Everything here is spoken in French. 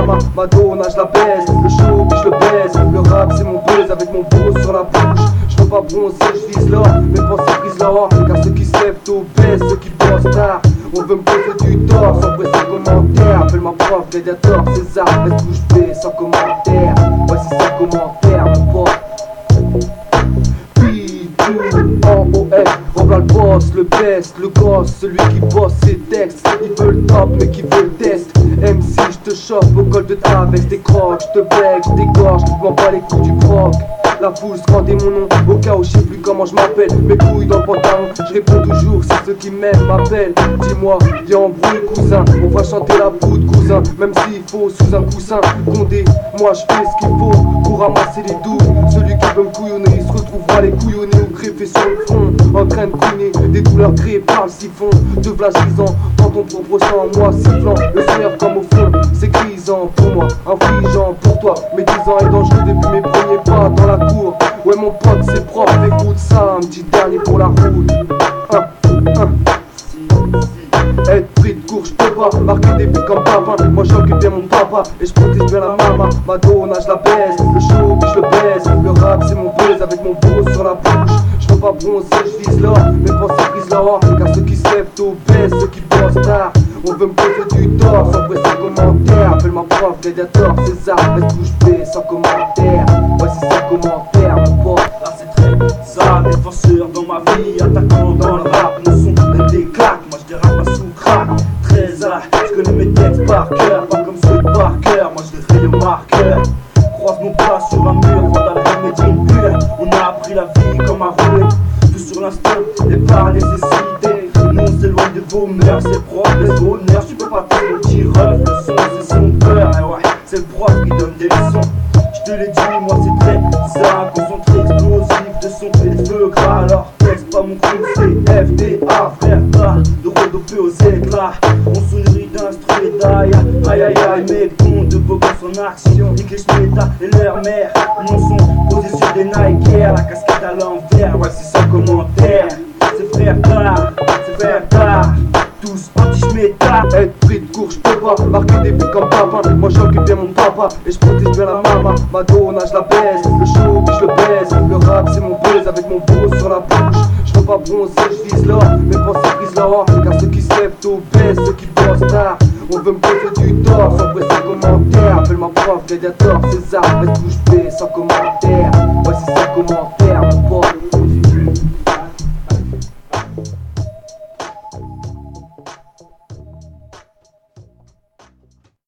maman, Madonna je la baisse. Le show je le baisse, le rap c'est mon buzz avec mon beau sur la bouche. Je veux pas bronzer, je vise l'or, mes pensées brisent l'or. Car ceux qui se lèvent tôt baissent, ceux qui bossent tard. On veut me poser du tort sans presser commentaire. Appelle ma prof, Gladiator, César, reste bouche bée sans commentaire. Voici sans commentaire, mon pote. Rev'là le boss, le best, le gosse, celui qui bosse ses textes. Il veut le top mais qui veut le test. MC je te chope au col de ta veste, des crocs, je te bec, je t'égorge, je m'en bats les coups du croc. La foule scandait mon nom, au cas où je sais plus comment je m'appelle. Mes couilles dans le pantalon, je réponds toujours, c'est ceux qui m'aiment m'appellent. Dis-moi, y'a embrouille cousin, on va chanter la poudre cousin. Même s'il faut sous un coussin, Condé, moi je fais ce qu'il faut pour ramasser les doubles. Celui qui veut me couillonner, il se retrouvera les couillonnés ou greffés sur le front. En train de couiner, des douleurs créées par le siphon. De flash grisant, dans ton propre sang, moi sifflant. Le sonneur comme au fond, c'est grisant pour moi, infligeant pour toi. Mes 10 ans est dangereux depuis mes premiers pas dans la cour. Ouais mon pote c'est propre, écoute ça, un petit dernier pour la route. Être pris de court, je peux pas marquer des buts comme papa. Moi j'occupe bien mon papa et je protège bien la maman. Madonna je la baisse, le show je le baisse. Le rap c'est mon buzz avec mon beau sur la bouche. Je veux pas bronzer, je vise l'or, mes pensées brisent l'or. Car ceux qui se lèvent tôt baissent, ceux qui bossent tard. On veut me poser du tort sans presser commentaire. Appelle ma prof, Gladiator, César, reste bouche bée sans commentaire. Voici sans commentaire, mon pote. Là c'est très ça, défenseur dans ma vie, attaquant dans le rap. Mon son donne des claques, moi je dérape pas sous crack. Très à, je connais mes textes par cœur, pas comme ceux de Parker, moi je les raye au marqueur. Croise mon pas sur un mur, vandal médine pure. On a appris la vie comme à rouler, tout sur l'instant et par nécessité. Nous on s'éloigne de vos mœurs, c'est propre, les honneurs. Tu peux pas faire le petit ref, le son c'est son peur. Et ouais, c'est le prof qui donne des leçons. Je te l'ai dit, moi c'est très ça, concentré, explosif, de son et de feu gras. Alors texte pas mon truc, c'est FDA, frère, pas de redopé aux éclats. On se nourrit d'instru et d'ail, aïe aïe aïe, mec, ton de beau gosse en action. Nique les schmétas et leur mère, mon son posé sur des Nike Air, la casquette à l'envers, voici sans commentaire. C'est frère tard, c'est frère tard. Tous anti-schmétas. Être pris de court, je peux pas marquer des buts comme papa. Moi j'occupe bien mon papa et je protège bien la maman. Madonna je la baisse, le show je le baisse. Le rap c'est mon buzz avec mon beau sur la bouche. Je veux pas bronzer, je vise l'or, mes pensées brisent l'or. Car ceux qui se lèvent tôt baissent, ceux qui bossent tard. On veut me poser du tort sans presser commentaire. Appelle ma prof, Gladiator, César, reste bouche bée sans commentaire. Voici sans commentaire.